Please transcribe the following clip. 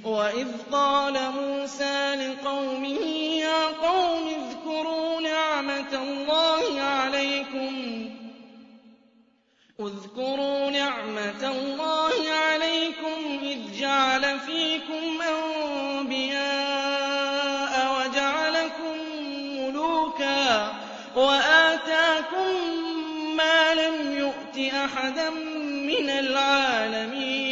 وَإِذْ قَالَ مُوسَىٰ لِقَوْمِهِ يَا قَوْمِ اذْكُرُوا نِعْمَةَ اللَّهِ عَلَيْكُمْ إِذْ جَعَلَ فِيكُمْ أَنبِيَاءَ وَجَعَلَكُم مُّلُوكًا وَآتَاكُم مَّا لَمْ يُؤْتِ أَحَدًا مِّنَ الْعَالَمِينَ